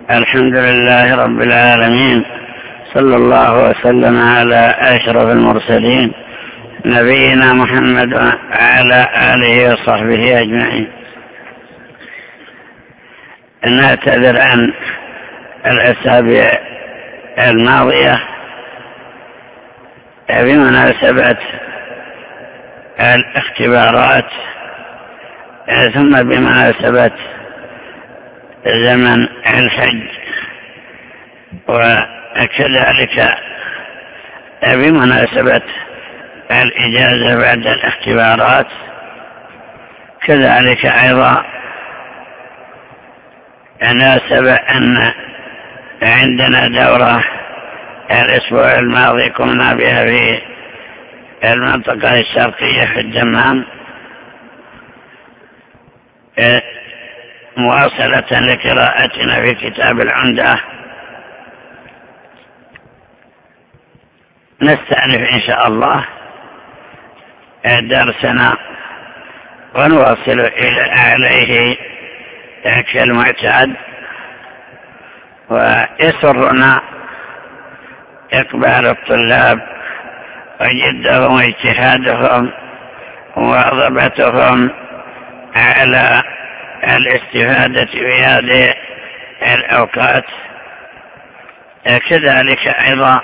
الحمد لله رب العالمين، صلى الله وسلم على أشرف المرسلين نبينا محمد وعلى آله وصحبه أجمعين. نعتذر عن الأسابيع الماضية بمناسبة الاختبارات، ثم بمناسبة زمن الحج، وكذلك بمناسبة الإجازة بعد الاختبارات. كذلك أيضا ناسب أن عندنا دورة الأسبوع الماضي قمنا بها في المنطقة الشرقية في الدمام، مواصلة لقراءتنا في كتاب العمدة. نستأنف إن شاء الله درسنا ونواصل عليه كالمعتاد، ويسرنا إقبال الطلاب وجدهم واجتهادهم وواظبتهم على الاستفادة في هذه الأوقات. كذلك أيضا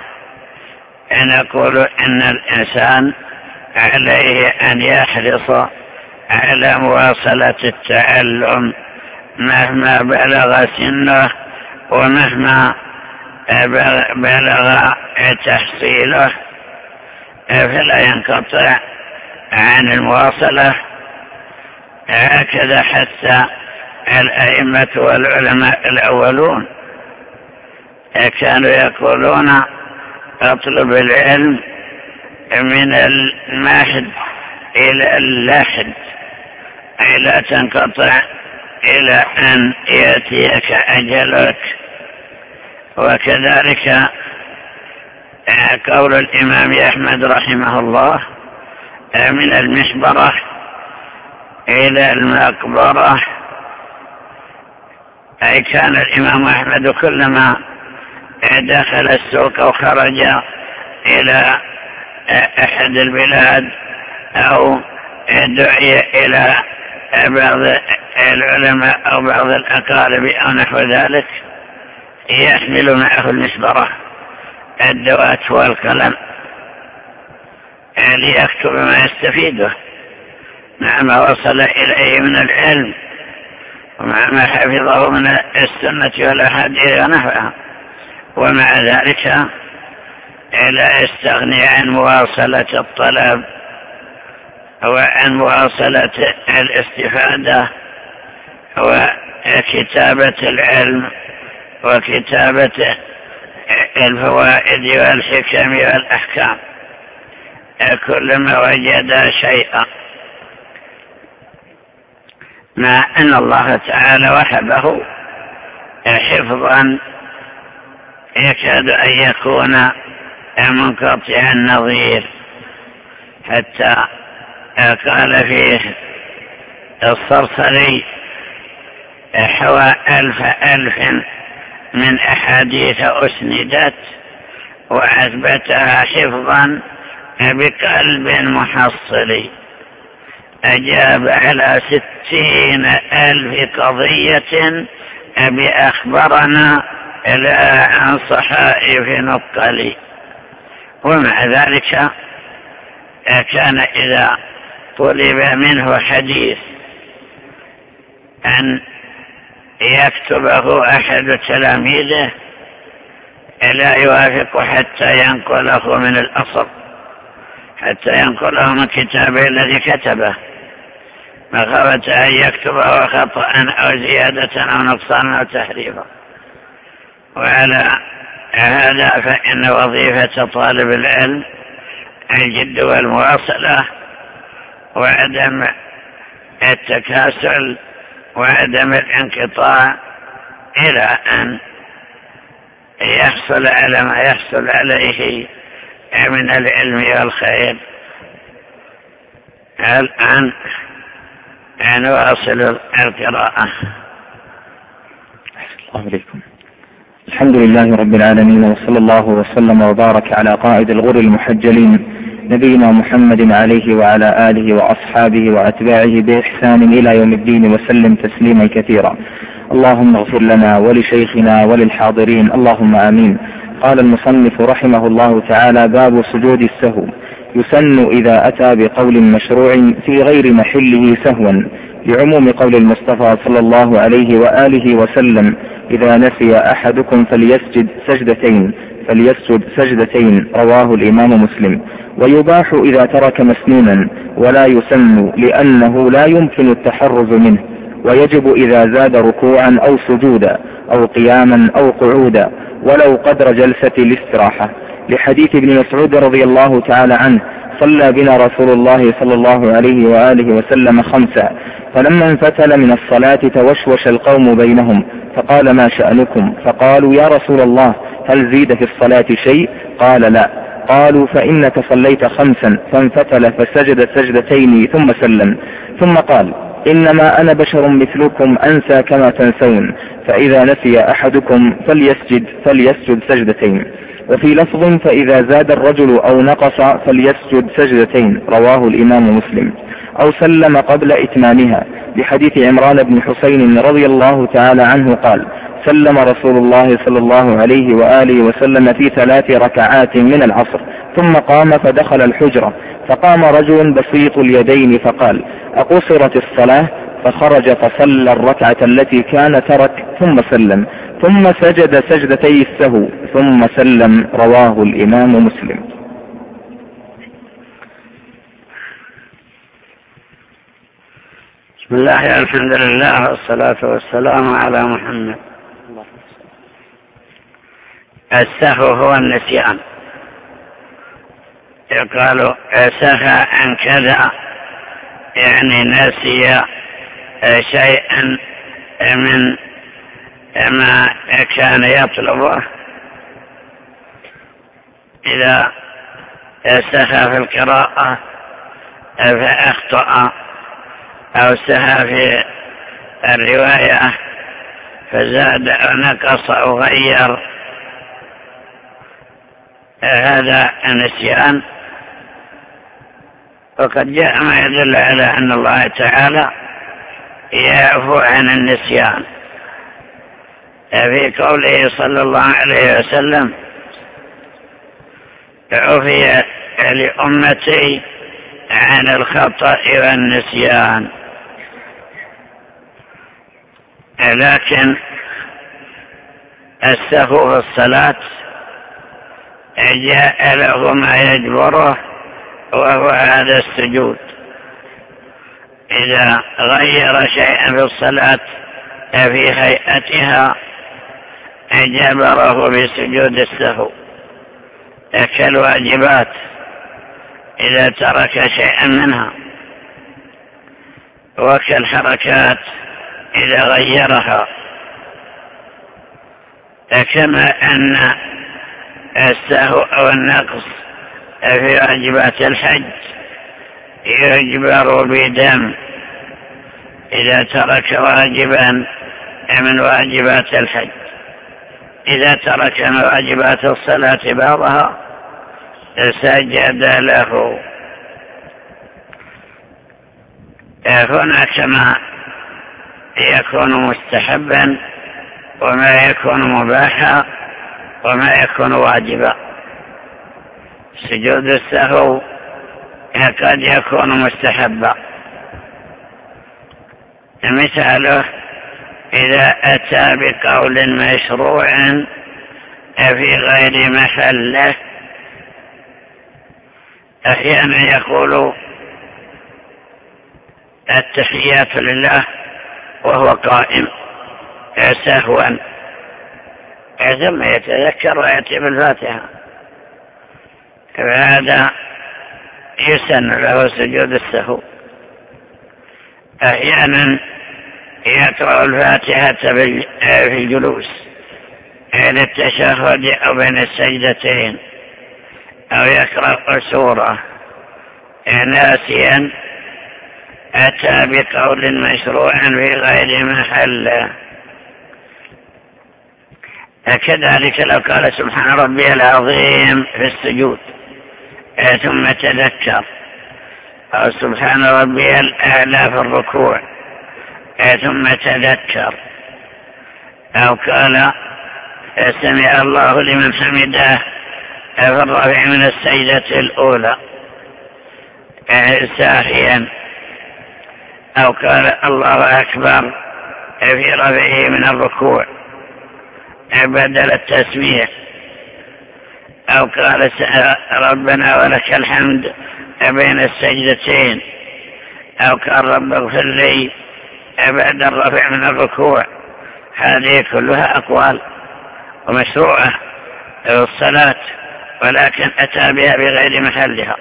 نقول إن الإنسان عليه أن يحرص على مواصلة التعلم مهما بلغ سنه ومهما بلغ تحصيله، فلا ينقطع عن المواصلة. هكذا حتى الأئمة والعلماء الأولون كانوا يقولون: اطلب العلم من المهد إلى اللحد، أي لا تنقطع إلى أن يأتيك أجلك. وكذلك قول الإمام أحمد رحمه الله: من المحبرة إلى المقبرة، أي كان الإمام أحمد كلما دخل السوق أو خرج إلى أحد البلاد أو دعي إلى بعض العلماء أو بعض الأقارب أو نحو ذلك، يحمل معه المسبرة، الدوات والقلم، ليكتب ما يستفيده مع ما وصل إليه من العلم ومع ما حفظه من السنة والأحاديث ونحوها. ومع ذلك لا يستغني عن مواصلة الطلب وعن مواصلة الاستفادة وكتابة العلم وكتابة الفوائد والحكم والأحكام كلما وجد شيئا، مع أن الله تعالى وهبه حفظا يكاد أن يكون منقطع النظير، حتى قال فيه الصرصري: حوى 1000 من أحاديث أسندت وأثبتها حفظا بقلب محصل، أجاب على 60,000 قضية بأخبرنا لا عن صحائف نقل. ومع ذلك كان إذا طلب منه حديث أن يكتبه أحد تلاميذه لا يوافق حتى ينقله من الأصل، حتى ينقله من كتابه الذي كتبه، مخافة أن يكتبه خطأ أو زيادة أو نقصان أو تحريفا. وعلى هذا فإن وظيفة طالب العلم الجد والمواصلة وعدم التكاسل وعدم الانقطاع إلى أن يحصل على ما يحصل عليه من العلم والخير. الآن نواصل القراءة. عليكم. الحمد لله رب العالمين، وصلى الله وسلم وبارك على قائد الغر المحجلين نبينا محمد عليه وعلى آله وأصحابه وأتباعه بإحسان إلى يوم الدين، وسلم تسليما كثيرا. اللهم اغفر لنا ولشيخنا وللحاضرين، اللهم آمين. قال المصنف رحمه الله تعالى: باب سجود السهو. يسن إذا أتى بقول مشروع في غير محله سهوا، لعموم قول المصطفى صلى الله عليه وآله وسلم: إذا نسي أحدكم فليسجد سجدتين، رواه الإمام مسلم. ويباح إذا ترك مسنونا، ولا يسن لأنه لا يمكن التحرز منه، ويجب إذا زاد ركوعا أو سجودا أو قياما أو قعودا، ولو قدر جلسة الاستراحة، لحديث ابن مسعود رضي الله تعالى عنه: صلى بنا رسول الله صلى الله عليه وآله وسلم 5، فلما انفتل من الصلاة توشوش القوم بينهم، فقال: ما شأنكم؟ فقالوا: يا رسول الله، هل زيد في الصلاة شيء؟ قال: لا. قالوا: فإنك صليت 5، فانفتل فسجد سجدتين ثم سلم، ثم قال: إنما أنا بشر مثلكم أنسى كما تنسون، فإذا نسي أحدكم فليسجد سجدتين. وفي لفظ: فإذا زاد الرجل أو نقص فليسجد سجدتين، رواه الإمام مسلم. أو سلم قبل إتمامها، لحديث عمران بن حسين رضي الله تعالى عنه قال: سلم رسول الله صلى الله عليه وآله وسلم في 3 ركعات من العصر، ثم قام فدخل الحجرة، فقام رجل بسيط اليدين فقال: أقصرت الصلاة؟ فخرج فصلى الركعة التي كان ترك، ثم سلم، ثم سجد سجدتي السهو، ثم سلم، رواه الإمام مسلم. بسم الله، الحمد لله، والصلاة والسلام على محمد. السهو هو النسيان. يقال سهى عن كذا، يعني نسي شيئا من ما كان يطلبه. إذا سهى في القراءة فأخطأ، أو سهى في الرواية فزاد أو نقص أو غير، هذا النسيان. وقد جاء ما يدل على أن الله تعالى يعفو عن النسيان في قوله صلى الله عليه وسلم: عفي لأمتي عن الخطأ والنسيان. لكن السهو في الصلاة جاء له ما يجبره، وهو هذا السجود. إذا غير شيئا في الصلاة في هيئتها جبره بسجود السهو، كالواجبات إذا ترك شيئا منها، وكالحركات إذا غيرها. كما أن السهو أو النقص في واجبات الحج يجبر بدم إذا ترك واجبا من واجبات الحج. إذا ترك من واجبات الصلاة بعضها سجد له. هناك ما يكون مستحبا، وما يكون مباحا، وما يكون واجبا. سجود السهو قد يكون مستحبا، مثاله: إذا أتى بقول مشروع في غير محله. أحيانا يقول التحيات لله وهو قائم سهوا، ثم يتذكر ويأتي بالفاتحة، فهذا يسن له سجود السهو. أحيانا يقرأ الفاتحة في الجلوس للتشهد أو بين السجدتين، أو يقرأ سورة ناسيا، أتى بقول مشروع في غير محله، كذلك لو قال سبحان ربي العظيم في السجود ثم تذكر، أو سبحان ربي الأعلى في الركوع ثم تذكر، أو قال سمع الله لمن حمده في الرفع من السجدة الأولى ساهيا، أو قال الله أكبر في رفعه من الركوع بدل التسميع، أو قال ربنا ولك الحمد بين السجدتين، أو قال رب اغفر لي بعد الرفع من الركوع. هذه كلها أقوال ومشروعة في الصلاة، ولكن أتى بها بغير محلها،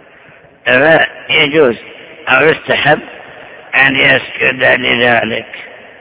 فيجوز أو يستحب أن يسجد لذلك.